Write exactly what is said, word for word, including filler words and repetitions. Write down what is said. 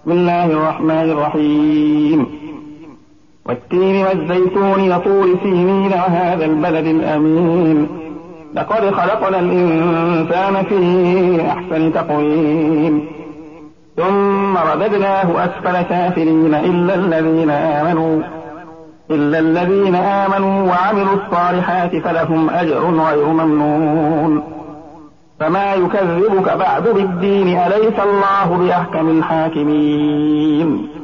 بسم الله الرحمن الرحيم والتين والزيتون وطور سينين وهذا البلد الأمين لقد خلقنا الإنسان في أحسن تقويم ثم رددناه أسفل سافلين إلا الذين آمنوا إلا الذين آمنوا وعملوا الصالحات فلهم أجر غير ممنون فما يكذبك بعد بالدين أليس الله بأحكم الحاكمين